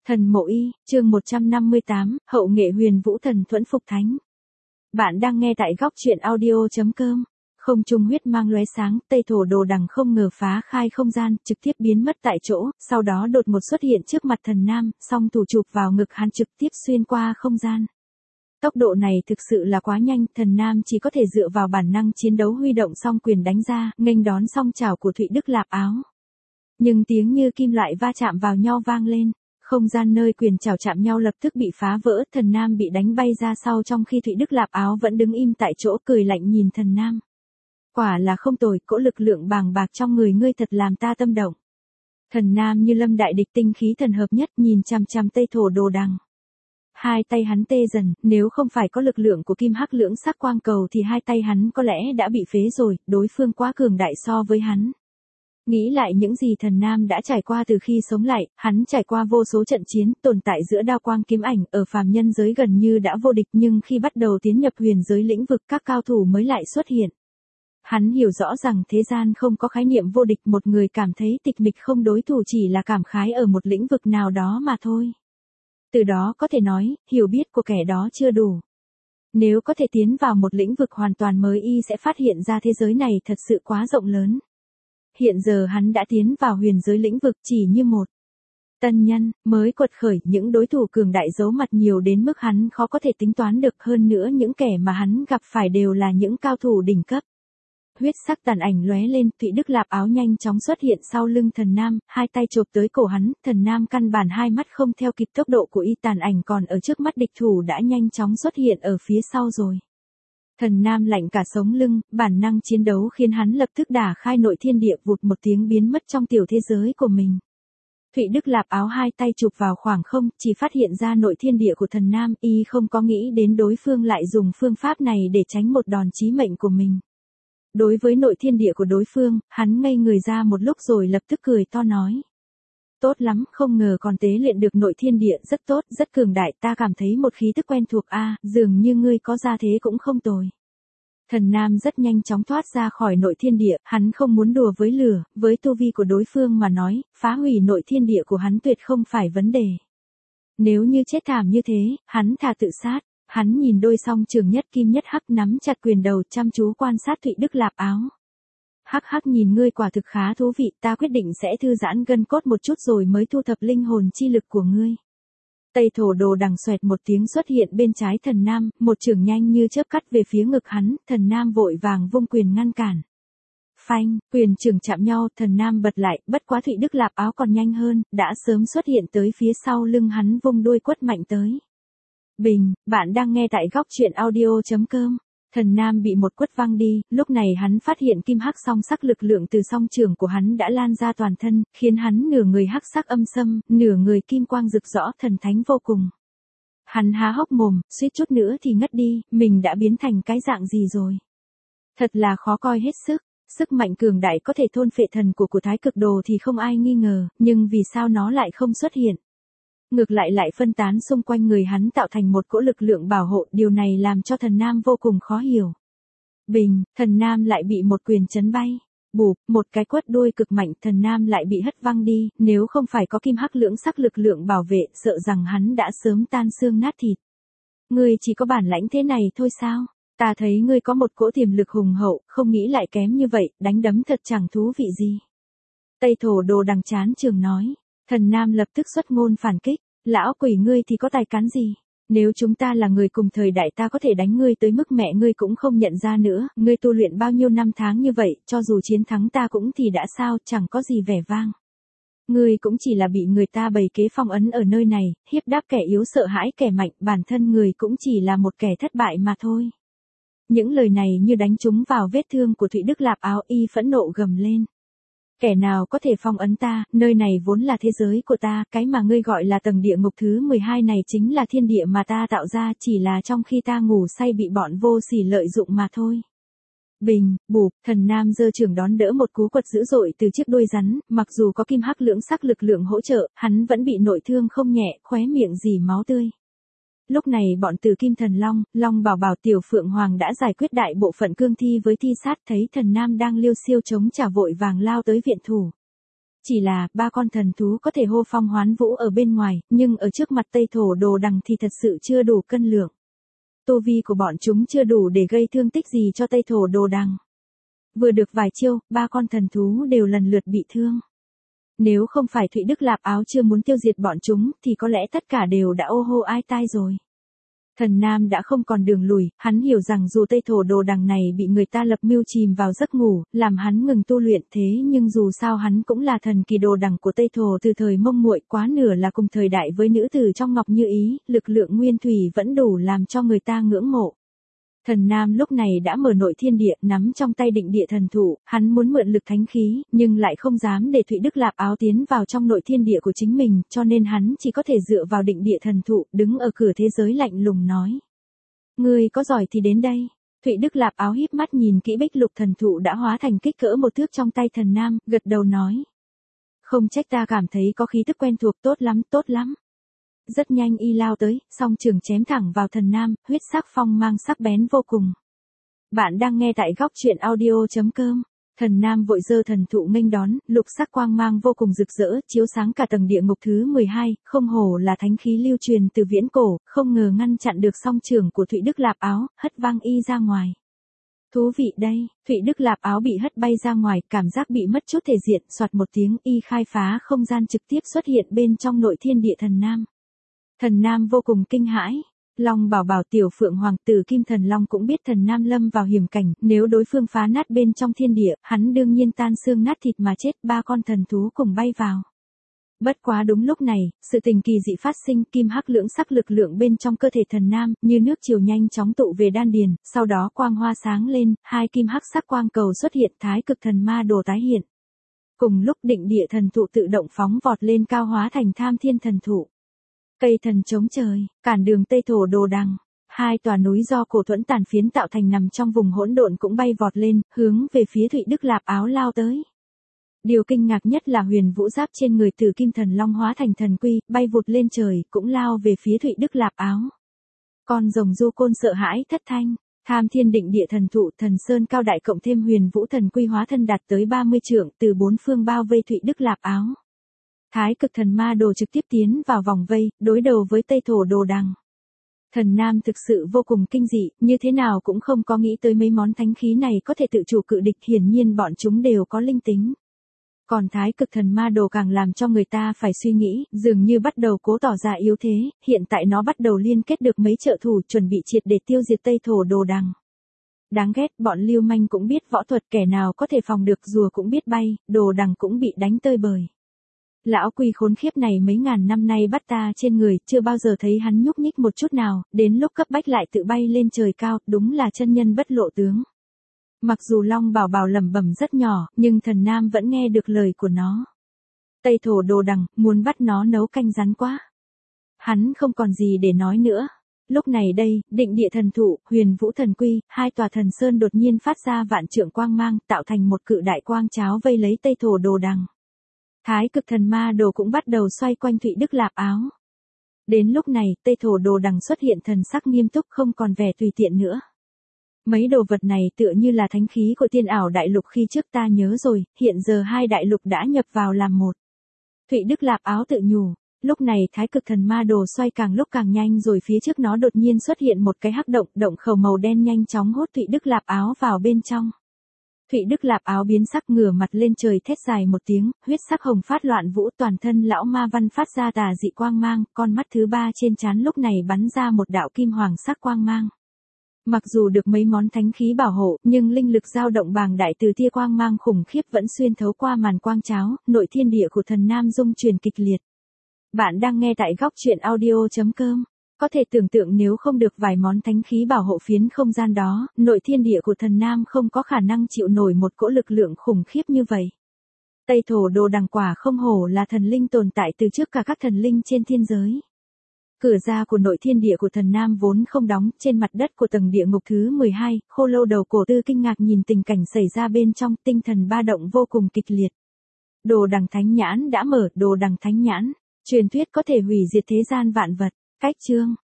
Thần Mộ Y, chương 158, Hậu nghệ huyền vũ thần thuẫn phục thánh. Bạn đang nghe tại góc truyện audio.com. Không trung huyết mang lóe sáng, Tây Thổ Đồ Đằng không ngờ phá khai không gian, trực tiếp biến mất tại chỗ, sau đó đột ngột xuất hiện trước mặt thần nam, song thủ chụp vào ngực hắn trực tiếp xuyên qua không gian. Tốc độ này thực sự là quá nhanh, thần nam chỉ có thể dựa vào bản năng chiến đấu huy động song quyền đánh ra, nghênh đón song chảo của Thụy Đức Lạp Áo. Nhưng tiếng như kim loại va chạm vào nhau vang lên. Không gian nơi quyền chảo chạm nhau lập tức bị phá vỡ, thần nam bị đánh bay ra sau trong khi Thụy Đức Lạp Áo vẫn đứng im tại chỗ cười lạnh nhìn thần nam. Quả là không tồi, cỗ lực lượng bàng bạc trong người ngươi thật làm ta tâm động. Thần nam như lâm đại địch tinh khí thần hợp nhất nhìn chằm chằm Tây Thổ Đồ Đằng. Hai tay hắn tê dần, nếu không phải có lực lượng của kim hắc lưỡng sắc quang cầu thì hai tay hắn có lẽ đã bị phế rồi, đối phương quá cường đại so với hắn. Nghĩ lại những gì thần nam đã trải qua từ khi sống lại, hắn trải qua vô số trận chiến, tồn tại giữa đao quang kiếm ảnh, ở phàm nhân giới gần như đã vô địch, nhưng khi bắt đầu tiến nhập huyền giới lĩnh vực các cao thủ mới lại xuất hiện. Hắn hiểu rõ rằng thế gian không có khái niệm vô địch, một người cảm thấy tịch mịch không đối thủ chỉ là cảm khái ở một lĩnh vực nào đó mà thôi. Từ đó có thể nói, hiểu biết của kẻ đó chưa đủ. Nếu có thể tiến vào một lĩnh vực hoàn toàn mới y sẽ phát hiện ra thế giới này thật sự quá rộng lớn. Hiện giờ hắn đã tiến vào huyền giới lĩnh vực chỉ như một tân nhân, mới quật khởi, những đối thủ cường đại giấu mặt nhiều đến mức hắn khó có thể tính toán được, hơn nữa những kẻ mà hắn gặp phải đều là những cao thủ đỉnh cấp. Huyết sắc tàn ảnh lóe lên, Thụy Đức Lạp Áo nhanh chóng xuất hiện sau lưng thần nam, hai tay chộp tới cổ hắn, thần nam căn bản hai mắt không theo kịp tốc độ của y, tàn ảnh còn ở trước mắt địch thủ đã nhanh chóng xuất hiện ở phía sau rồi. Thần nam lạnh cả sống lưng, bản năng chiến đấu khiến hắn lập tức đả khai nội thiên địa, vụt một tiếng biến mất trong tiểu thế giới của mình. Thụy Đức Lạp Áo hai tay chụp vào khoảng không, chỉ phát hiện ra nội thiên địa của thần nam, y không có nghĩ đến đối phương lại dùng phương pháp này để tránh một đòn chí mệnh của mình. Đối với nội thiên địa của đối phương, hắn ngây người ra một lúc rồi lập tức cười to nói. Tốt lắm, không ngờ còn tế luyện được nội thiên địa, rất tốt, rất cường đại, ta cảm thấy một khí tức quen thuộc dường như ngươi có ra thế cũng không tồi. Thần nam rất nhanh chóng thoát ra khỏi nội thiên địa, hắn không muốn đùa với lửa, với tu vi của đối phương mà nói, phá hủy nội thiên địa của hắn tuyệt không phải vấn đề. Nếu như chết thảm như thế, hắn thà tự sát. Hắn nhìn đôi song trường nhất kim nhất hắc nắm chặt quyền đầu, chăm chú quan sát Thụy Đức Lạp Áo. Hắc hắc, nhìn ngươi quả thực khá thú vị, ta quyết định sẽ thư giãn gân cốt một chút rồi mới thu thập linh hồn chi lực của ngươi. Tây Thổ Đồ Đằng xoẹt một tiếng xuất hiện bên trái thần nam, một chưởng nhanh như chớp cắt về phía ngực hắn, thần nam vội vàng vung quyền ngăn cản. Phanh, quyền chưởng chạm nhau, thần nam bật lại, bất quá Thụy Đức Lạp Áo còn nhanh hơn, đã sớm xuất hiện tới phía sau lưng hắn, vung đuôi quất mạnh tới. Bình, bạn đang nghe tại góc truyện audio.com. Thần nam bị một quất văng đi, lúc này hắn phát hiện kim hắc song sắc lực lượng từ song trường của hắn đã lan ra toàn thân, khiến hắn nửa người hắc sắc âm sâm, nửa người kim quang rực rõ, thần thánh vô cùng. Hắn há hốc mồm, suýt chút nữa thì ngất đi, mình đã biến thành cái dạng gì rồi. Thật là khó coi hết sức, sức mạnh cường đại có thể thôn phệ thần của Thái Cực Đồ thì không ai nghi ngờ, nhưng vì sao nó lại không xuất hiện. Ngược lại lại phân tán xung quanh người hắn tạo thành một cỗ lực lượng bảo hộ, điều này làm cho thần nam vô cùng khó hiểu. Bình, thần nam lại bị một quyền chấn bay. Bụp, một cái quất đuôi cực mạnh, thần nam lại bị hất văng đi, nếu không phải có kim hắc lưỡng sắc lực lượng bảo vệ, sợ rằng hắn đã sớm tan xương nát thịt. Ngươi chỉ có bản lãnh thế này thôi sao? Ta thấy ngươi có một cỗ tiềm lực hùng hậu, không nghĩ lại kém như vậy, đánh đấm thật chẳng thú vị gì. Tây Thổ Đồ Đằng chán trường nói. Thần nam lập tức xuất ngôn phản kích, lão quỷ ngươi thì có tài cán gì, nếu chúng ta là người cùng thời đại ta có thể đánh ngươi tới mức mẹ ngươi cũng không nhận ra nữa, ngươi tu luyện bao nhiêu năm tháng như vậy, cho dù chiến thắng ta cũng thì đã sao, chẳng có gì vẻ vang. Ngươi cũng chỉ là bị người ta bày kế phong ấn ở nơi này, hiếp đáp kẻ yếu sợ hãi kẻ mạnh, bản thân người cũng chỉ là một kẻ thất bại mà thôi. Những lời này như đánh trúng vào vết thương của Thụy Đức Lạp Áo, y phẫn nộ gầm lên. Kẻ nào có thể phong ấn ta, nơi này vốn là thế giới của ta, cái mà ngươi gọi là tầng địa ngục thứ 12 này chính là thiên địa mà ta tạo ra, chỉ là trong khi ta ngủ say bị bọn vô sỉ lợi dụng mà thôi. Bình, bụp, thần nam giơ chưởng đón đỡ một cú quật dữ dội từ chiếc đuôi rắn, mặc dù có kim hắc lưỡng sắc lực lượng hỗ trợ, hắn vẫn bị nội thương không nhẹ, khóe miệng rỉ máu tươi. Lúc này bọn Tử Kim Thần Long, Long Bảo Bảo Tiểu Phượng Hoàng đã giải quyết đại bộ phận cương thi với thi sát, thấy thần nam đang liêu xiêu chống trả vội vàng lao tới viện thủ. chỉ là ba con thần thú có thể hô phong hoán vũ ở bên ngoài, nhưng ở trước mặt Tây Thổ Đồ Đằng thì thật sự chưa đủ cân lượng. Tu vi của bọn chúng chưa đủ để gây thương tích gì cho Tây Thổ Đồ Đằng. Vừa được vài chiêu, ba con thần thú đều lần lượt bị thương. Nếu không phải Thụy Đức Lạp Áo chưa muốn tiêu diệt bọn chúng thì có lẽ tất cả đều đã ô hô ai tai rồi. Thần Nam đã không còn đường lùi, hắn hiểu rằng dù Tây Thổ Đồ Đằng này bị người ta lập mưu chìm vào giấc ngủ, làm hắn ngừng tu luyện thế nhưng dù sao hắn cũng là thần kỳ đồ đằng của Tây Thổ từ thời Mông Muội, quá nửa là cùng thời đại với nữ tử trong Ngọc Như Ý, lực lượng nguyên thủy vẫn đủ làm cho người ta ngưỡng mộ. Thần Nam lúc này đã mở nội thiên địa, nắm trong tay định địa thần thụ, hắn muốn mượn lực thánh khí, nhưng lại không dám để Thụy Đức Lạp Áo tiến vào trong nội thiên địa của chính mình, cho nên hắn chỉ có thể dựa vào định địa thần thụ, đứng ở cửa thế giới lạnh lùng nói. Ngươi có giỏi thì đến đây. Thụy Đức Lạp Áo híp mắt nhìn kỹ bích lục thần thụ đã hóa thành kích cỡ một thước trong tay thần Nam, gật đầu nói. Không trách ta cảm thấy có khí tức quen thuộc, tốt lắm, tốt lắm. Rất nhanh y lao tới, song trường chém thẳng vào thần Nam, huyết sắc phong mang sắc bén vô cùng. Bạn đang nghe tại góc truyện audio.com. Thần Nam vội giơ thần thụ nghênh đón, lục sắc quang mang vô cùng rực rỡ, chiếu sáng cả tầng địa ngục thứ 12, không hổ là thánh khí lưu truyền từ viễn cổ, không ngờ ngăn chặn được song trường của Thụy Đức Lạp Áo, hất văng y ra ngoài. Thú vị đây, Thụy Đức Lạp Áo bị hất bay ra ngoài, cảm giác bị mất chút thể diện, soạt một tiếng y khai phá không gian trực tiếp xuất hiện bên trong nội thiên địa thần Nam. Thần Nam vô cùng kinh hãi. Long Bảo Bảo tiểu Phượng Hoàng tử Kim Thần Long cũng biết thần Nam lâm vào hiểm cảnh, nếu đối phương phá nát bên trong thiên địa, hắn đương nhiên tan xương nát thịt mà chết, ba con thần thú cùng bay vào. Bất quá đúng lúc này, sự tình kỳ dị phát sinh, kim hắc lưỡng sắc lực lượng bên trong cơ thể thần Nam, như nước chiều nhanh chóng tụ về đan điền, sau đó quang hoa sáng lên, hai kim hắc sắc quang cầu xuất hiện, thái cực thần ma đồ tái hiện. Cùng lúc định địa thần thụ tự động phóng vọt lên cao hóa thành tham thiên thần thụ. Cây thần chống trời, cản đường Tây Thổ Đồ Đằng. Hai tòa núi do cổ thuẫn tàn phiến tạo thành nằm trong vùng hỗn độn cũng bay vọt lên, hướng về phía Thụy Đức Lạp Áo lao tới. Điều kinh ngạc nhất là huyền vũ giáp trên người Tử Kim Thần Long hóa thành thần quy, bay vụt lên trời, cũng lao về phía Thụy Đức Lạp Áo. Con rồng du côn sợ hãi thất thanh, tham thiên định địa thần thụ, thần sơn cao đại cộng thêm huyền vũ thần quy hóa thân đạt tới 30 trượng, từ bốn phương bao vây Thụy Đức Lạp Áo. Thái cực thần ma đồ trực tiếp tiến vào vòng vây, đối đầu với Tây Thổ Đồ Đằng. Thần Nam thực sự vô cùng kinh dị, như thế nào cũng không có nghĩ tới mấy món thánh khí này có thể tự chủ cự địch, hiển nhiên bọn chúng đều có linh tính. Còn thái cực thần ma đồ càng làm cho người ta phải suy nghĩ, dường như bắt đầu cố tỏ ra yếu thế, hiện tại nó bắt đầu liên kết được mấy trợ thủ chuẩn bị triệt để tiêu diệt Tây Thổ Đồ Đằng. Đáng ghét, bọn lưu manh cũng biết võ thuật, kẻ nào có thể phòng được rùa cũng biết bay, Đồ Đằng cũng bị đánh tơi bời. Lão quỷ khốn khiếp này mấy ngàn năm nay bắt ta trên người, chưa bao giờ thấy hắn nhúc nhích một chút nào, đến lúc cấp bách lại tự bay lên trời cao, đúng là chân nhân bất lộ tướng. Mặc dù Long Bảo Bảo lẩm bẩm rất nhỏ, nhưng thần Nam vẫn nghe được lời của nó. Tây Thổ Đồ Đằng, muốn bắt nó nấu canh rắn quá. Hắn không còn gì để nói nữa. Lúc này đây, định địa thần thụ, huyền vũ thần quy, hai tòa thần sơn đột nhiên phát ra vạn trượng quang mang, tạo thành một cự đại quang cháo vây lấy Tây Thổ Đồ Đằng. Thái cực thần ma đồ cũng bắt đầu xoay quanh Thụy Đức Lạp Áo. Đến lúc này, Tây Thổ Đồ Đằng xuất hiện thần sắc nghiêm túc, không còn vẻ tùy tiện nữa. Mấy đồ vật này tựa như là thánh khí của tiên ảo đại lục khi trước ta nhớ rồi, hiện giờ hai đại lục đã nhập vào làm một. Thụy Đức Lạp Áo tự nhủ. Lúc này thái cực thần ma đồ xoay càng lúc càng nhanh rồi phía trước nó đột nhiên xuất hiện một cái hắc động, động khẩu màu đen nhanh chóng hút Thụy Đức Lạp Áo vào bên trong. Thụy Đức Lạp Áo biến sắc, ngửa mặt lên trời thét dài một tiếng, huyết sắc hồng phát loạn vũ, toàn thân lão ma văn phát ra tà dị quang mang, con mắt thứ ba trên trán lúc này bắn ra một đạo kim hoàng sắc quang mang. Mặc dù được mấy món thánh khí bảo hộ, nhưng linh lực dao động bàng đại từ tia quang mang khủng khiếp vẫn xuyên thấu qua màn quang cháo, nội thiên địa của thần Nam rung chuyển kịch liệt. Bạn đang nghe tại góc truyện audio.com. Có thể tưởng tượng nếu không được vài món thánh khí bảo hộ phiến không gian đó, nội thiên địa của thần Nam không có khả năng chịu nổi một cỗ lực lượng khủng khiếp như vậy. Tây Thổ Đồ Đằng quả không hổ là thần linh tồn tại từ trước cả các thần linh trên thiên giới. Cửa ra của nội thiên địa của thần Nam vốn không đóng, trên mặt đất của tầng địa ngục thứ 12, Khô Lâu đầu cổ tư kinh ngạc nhìn tình cảnh xảy ra bên trong, tinh thần ba động vô cùng kịch liệt. Đồ Đằng Thánh Nhãn đã mở, Đồ Đằng Thánh Nhãn, truyền thuyết có thể hủy diệt thế gian vạn vật. Cách chương